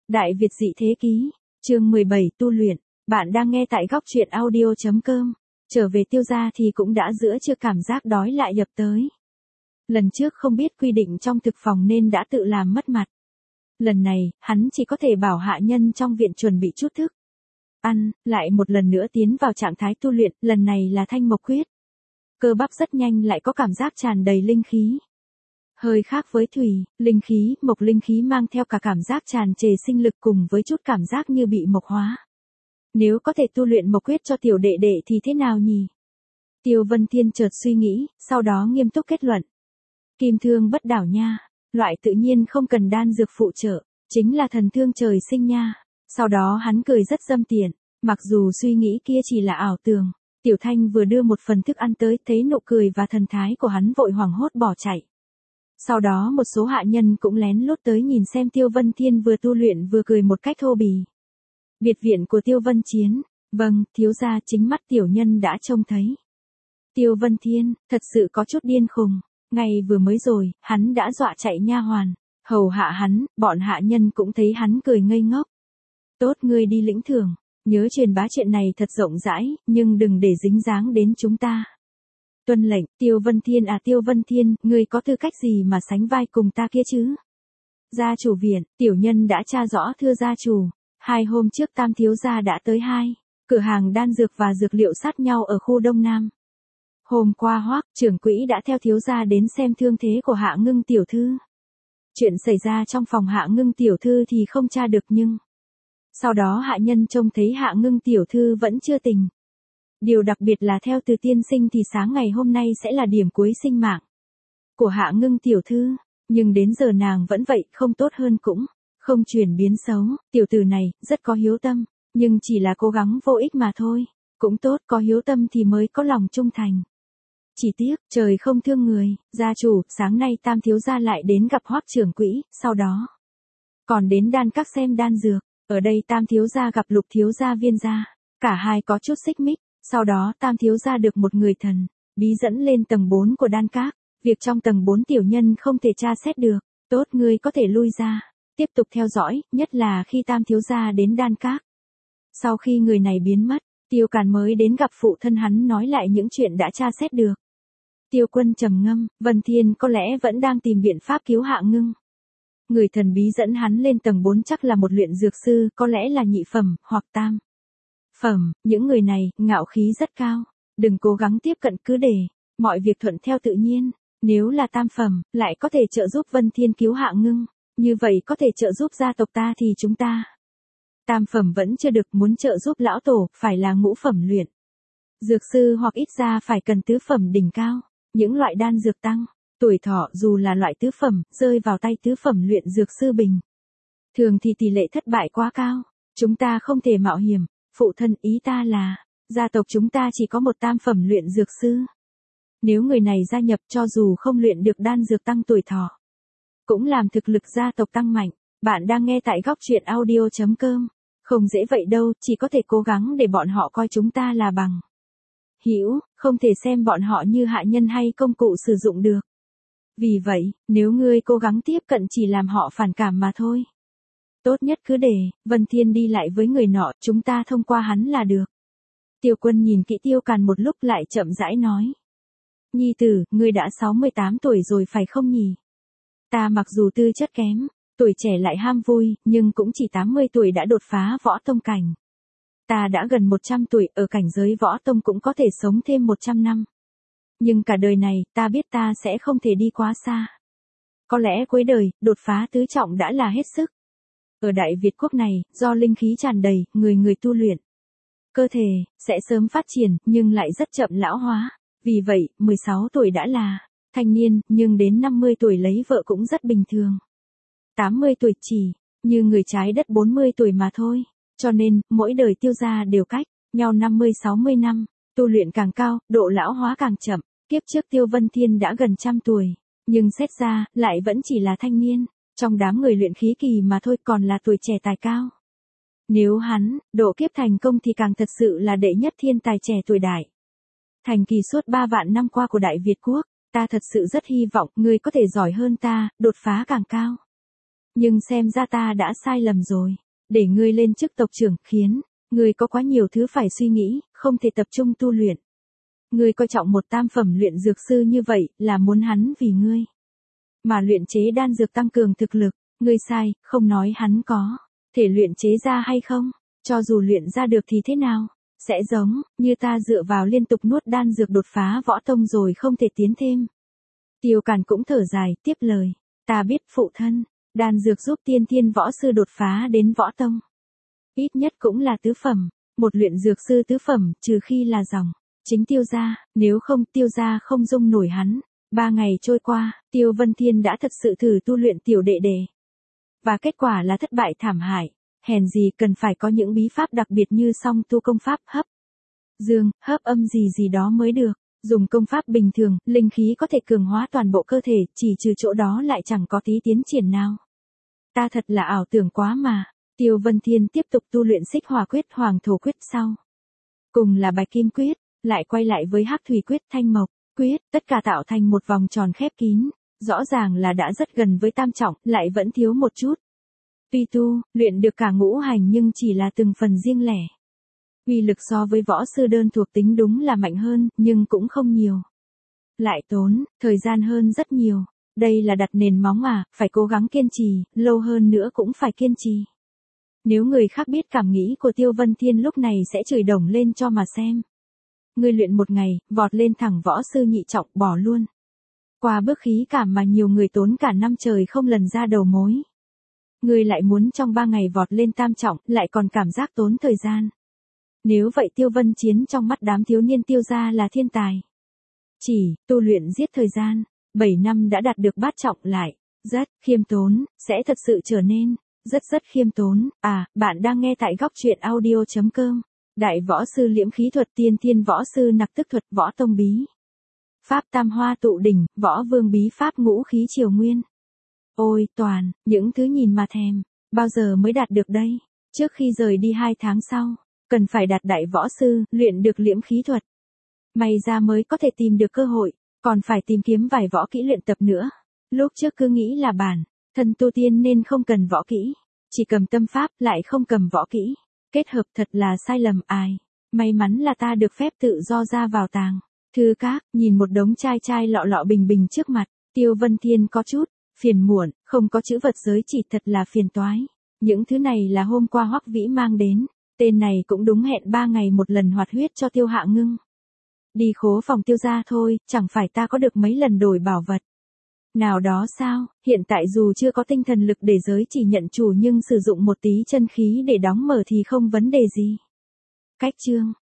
Đại Việt dị thế ký, chương 17 tu luyện, bạn đang nghe tại góc truyện audio.com. Trở về Tiêu gia thì cũng đã giữa trưa cảm giác đói lại ập tới. Lần trước không biết quy định trong thực phòng nên đã tự làm mất mặt. Lần này, hắn chỉ có thể bảo hạ nhân trong viện chuẩn bị chút thức ăn, lại một lần nữa tiến vào trạng thái tu luyện, lần này là Thanh Mộc Quyết. Cơ bắp rất nhanh lại có cảm giác tràn đầy linh khí. Hơi khác với thủy, linh khí, mộc linh khí mang theo cả cảm giác tràn trề sinh lực cùng với chút cảm giác như bị mộc hóa. Nếu có thể tu luyện mộc quyết cho tiểu đệ đệ thì thế nào nhỉ? Tiêu Vân Thiên chợt suy nghĩ, sau đó nghiêm túc kết luận. Kim thương bất đảo nha, loại tự nhiên không cần đan dược phụ trợ, chính là thần thương trời sinh nha. Sau đó hắn cười rất dâm tiện, mặc dù suy nghĩ kia chỉ là ảo tưởng. Tiểu Thanh vừa đưa một phần thức ăn tới, thấy nụ cười và thần thái của hắn vội hoảng hốt bỏ chạy. Sau đó một số hạ nhân cũng lén lút tới nhìn xem Tiêu Vân Thiên vừa tu luyện vừa cười một cách thô bỉ. Biệt viện của Tiêu Vân Chiến, vâng, thiếu gia, chính mắt tiểu nhân đã trông thấy. Tiêu Vân Thiên, thật sự có chút điên khùng, ngay vừa mới rồi, hắn đã dọa chạy nha hoàn, hầu hạ hắn, bọn hạ nhân cũng thấy hắn cười ngây ngốc. Tốt, ngươi đi lĩnh thưởng, nhớ truyền bá chuyện này thật rộng rãi, nhưng đừng để dính dáng đến chúng ta. Tuân lệnh. Tiêu Vân Thiên à, Tiêu Vân Thiên, ngươi có tư cách gì mà sánh vai cùng ta kia chứ? Gia chủ viện, tiểu nhân đã tra rõ thưa gia chủ, 2 hôm trước Tam thiếu gia đã tới 2 cửa hàng đan dược và dược liệu sát nhau ở khu Đông Nam. Hôm qua Hoắc trưởng quỹ đã theo thiếu gia đến xem thương thế của Hạ Ngưng tiểu thư. Chuyện xảy ra trong phòng Hạ Ngưng tiểu thư thì không tra được, nhưng sau đó hạ nhân trông thấy Hạ Ngưng tiểu thư vẫn chưa tỉnh. Điều đặc biệt là theo Từ tiên sinh thì sáng ngày hôm nay sẽ là điểm cuối sinh mạng của Hạ Ngưng tiểu thư, nhưng đến giờ nàng vẫn vậy, không tốt hơn cũng không chuyển biến xấu. Tiểu tử này rất có hiếu tâm, nhưng chỉ là cố gắng vô ích mà thôi. Cũng tốt, có hiếu tâm thì mới có lòng trung thành. Chỉ tiếc, trời không thương người. Gia chủ, sáng nay Tam thiếu gia lại đến gặp Hoắc trưởng quỹ, sau đó còn đến đan các xem đan dược. Ở đây Tam thiếu gia gặp Lục thiếu gia Viên gia, cả hai có chút xích mích. Sau đó Tam thiếu gia được một người thần bí dẫn lên tầng 4 của đan các. Việc trong tầng 4 tiểu nhân không thể tra xét được. Tốt, ngươi có thể lui ra, tiếp tục theo dõi, nhất là khi Tam thiếu gia đến đan các. Sau khi người này biến mất, Tiêu Càn mới đến gặp phụ thân hắn nói lại những chuyện đã tra xét được. Tiêu Quân trầm ngâm, Vân Thiên có lẽ vẫn đang tìm biện pháp cứu Hạ Ngưng. Người thần bí dẫn hắn lên tầng 4 chắc là một luyện dược sư, có lẽ là nhị phẩm hoặc tam phẩm. Những người này ngạo khí rất cao, đừng cố gắng tiếp cận, cứ để mọi việc thuận theo tự nhiên. Nếu là tam phẩm, lại có thể trợ giúp Vân Thiên cứu Hạ Ngưng, như vậy có thể trợ giúp gia tộc ta thì chúng ta. Tam phẩm vẫn chưa được, muốn trợ giúp lão tổ, phải là ngũ phẩm luyện dược sư hoặc ít ra phải cần tứ phẩm đỉnh cao. Những loại đan dược tăng tuổi thọ dù là loại tứ phẩm, rơi vào tay tứ phẩm luyện dược sư bình thường thì tỷ lệ thất bại quá cao. Chúng ta không thể mạo hiểm. Phụ thân, ý ta là, gia tộc chúng ta chỉ có một tam phẩm luyện dược sư. Nếu người này gia nhập, cho dù không luyện được đan dược tăng tuổi thọ, cũng làm thực lực gia tộc tăng mạnh. Bạn đang nghe tại góc truyện audio.com. Không dễ vậy đâu, chỉ có thể cố gắng để bọn họ coi chúng ta là bằng hữu, không thể xem bọn họ như hạ nhân hay công cụ sử dụng được. Vì vậy, nếu ngươi cố gắng tiếp cận chỉ làm họ phản cảm mà thôi. Tốt nhất cứ để Vân Thiên đi lại với người nọ, chúng ta thông qua hắn là được. Tiêu Quân nhìn kỹ Tiêu Càn một lúc lại chậm rãi nói. Nhi tử, ngươi đã 68 tuổi rồi phải không nhỉ? Ta mặc dù tư chất kém, tuổi trẻ lại ham vui, nhưng cũng chỉ 80 tuổi đã đột phá võ tông cảnh. Ta đã gần 100 tuổi, ở cảnh giới võ tông cũng có thể sống thêm 100 năm. Nhưng cả đời này, ta biết ta sẽ không thể đi quá xa. Có lẽ cuối đời, đột phá tứ trọng đã là hết sức. Ở Đại Việt quốc này, do linh khí tràn đầy, người người tu luyện, cơ thể sẽ sớm phát triển, nhưng lại rất chậm lão hóa. Vì vậy, 16 tuổi đã là thanh niên, nhưng đến 50 tuổi lấy vợ cũng rất bình thường. 80 tuổi chỉ như người trái đất 40 tuổi mà thôi. Cho nên, mỗi đời Tiêu gia đều cách nhau 50-60 năm, tu luyện càng cao, độ lão hóa càng chậm. Kiếp trước Tiêu Vân Thiên đã gần 100 tuổi, nhưng xét ra, lại vẫn chỉ là thanh niên, trong đám người luyện khí kỳ mà thôi, còn là tuổi trẻ tài cao. Nếu hắn độ kiếp thành công thì càng thật sự là đệ nhất thiên tài trẻ tuổi đại thành kỳ suốt 3 vạn năm qua của Đại Việt quốc. Ta thật sự rất hy vọng ngươi có thể giỏi hơn ta, đột phá càng cao. Nhưng xem ra ta đã sai lầm rồi. Để ngươi lên chức tộc trưởng khiến ngươi có quá nhiều thứ phải suy nghĩ, không thể tập trung tu luyện. Ngươi coi trọng một tam phẩm luyện dược sư như vậy là muốn hắn vì ngươi mà luyện chế đan dược tăng cường thực lực. Ngươi sai, không nói hắn có thể luyện chế ra hay không. Cho dù luyện ra được thì thế nào? Sẽ giống như ta dựa vào liên tục nuốt đan dược đột phá võ tông rồi không thể tiến thêm. Tiêu Càn cũng thở dài, tiếp lời. Ta biết phụ thân, đan dược giúp tiên thiên võ sư đột phá đến võ tông. Ít nhất cũng là tứ phẩm, một luyện dược sư tứ phẩm, trừ khi là dòng chính Tiêu gia, nếu không Tiêu gia không dung nổi hắn. 3 ngày trôi qua, Tiêu Vân Thiên đã thật sự thử tu luyện tiểu đệ đệ. Và kết quả là thất bại thảm hại. Hèn gì cần phải có những bí pháp đặc biệt như song tu công pháp hấp dương, hấp âm gì đó mới được. Dùng công pháp bình thường, linh khí có thể cường hóa toàn bộ cơ thể, chỉ trừ chỗ đó lại chẳng có tí tiến triển nào. Ta thật là ảo tưởng quá mà. Tiêu Vân Thiên tiếp tục tu luyện Xích Hỏa Quyết, Hoàng Thổ Quyết sau. Cùng là Bạch Kim Quyết, lại quay lại với Hắc Thủy Quyết, Thanh Mộc Quyết, tất cả tạo thành một vòng tròn khép kín. Rõ ràng là đã rất gần với tam trọng, lại vẫn thiếu một chút. Tuy tu, luyện được cả ngũ hành nhưng chỉ là từng phần riêng lẻ. Uy lực so với võ sư đơn thuộc tính đúng là mạnh hơn, nhưng cũng không nhiều. Lại tốn thời gian hơn rất nhiều. Đây là đặt nền móng à, phải cố gắng kiên trì, lâu hơn nữa cũng phải kiên trì. Nếu người khác biết cảm nghĩ của Tiêu Vân Thiên lúc này sẽ chửi đồng lên cho mà xem. Ngươi luyện một ngày, vọt lên thẳng võ sư nhị trọng bỏ luôn. Qua bước khí cảm mà nhiều người tốn cả năm trời không lần ra đầu mối. Ngươi lại muốn trong 3 ngày vọt lên tam trọng, lại còn cảm giác tốn thời gian. Nếu vậy Tiêu Vân Chiến trong mắt đám thiếu niên Tiêu gia là thiên tài. Chỉ, tu luyện giết thời gian, 7 năm đã đạt được bát trọng lại. Rất khiêm tốn, sẽ thật sự trở nên rất khiêm tốn. À, bạn đang nghe tại góc truyện audio.com. Đại võ sư liễm khí thuật, tiên thiên võ sư nặc tức thuật, võ tông bí pháp tam hoa tụ đỉnh, võ vương bí pháp ngũ khí triều nguyên. Ôi toàn, những thứ nhìn mà thèm, bao giờ mới đạt được đây? Trước khi rời đi 2 tháng sau, cần phải đạt đại võ sư, luyện được liễm khí thuật. May ra mới có thể tìm được cơ hội, còn phải tìm kiếm vài võ kỹ luyện tập nữa. Lúc trước cứ nghĩ là bản thân tu tiên nên không cần võ kỹ, chỉ cầm tâm pháp lại không cầm võ kỹ. Kết hợp thật là sai lầm ai. May mắn là ta được phép tự do ra vào tàng thư các, nhìn một đống chai lọ bình trước mặt. Tiêu Vân Thiên có chút phiền muộn, không có chữ vật giới chỉ thật là phiền toái. Những thứ này là hôm qua Hoắc Vĩ mang đến, tên này cũng đúng hẹn 3 ngày một lần hoạt huyết cho Tiêu Hạ Ngưng. Đi khố phòng Tiêu gia thôi, chẳng phải ta có được mấy lần đổi bảo vật nào đó sao? Hiện tại dù chưa có tinh thần lực để giới chỉ nhận chủ nhưng sử dụng một tí chân khí để đóng mở thì không vấn đề gì. Cách chương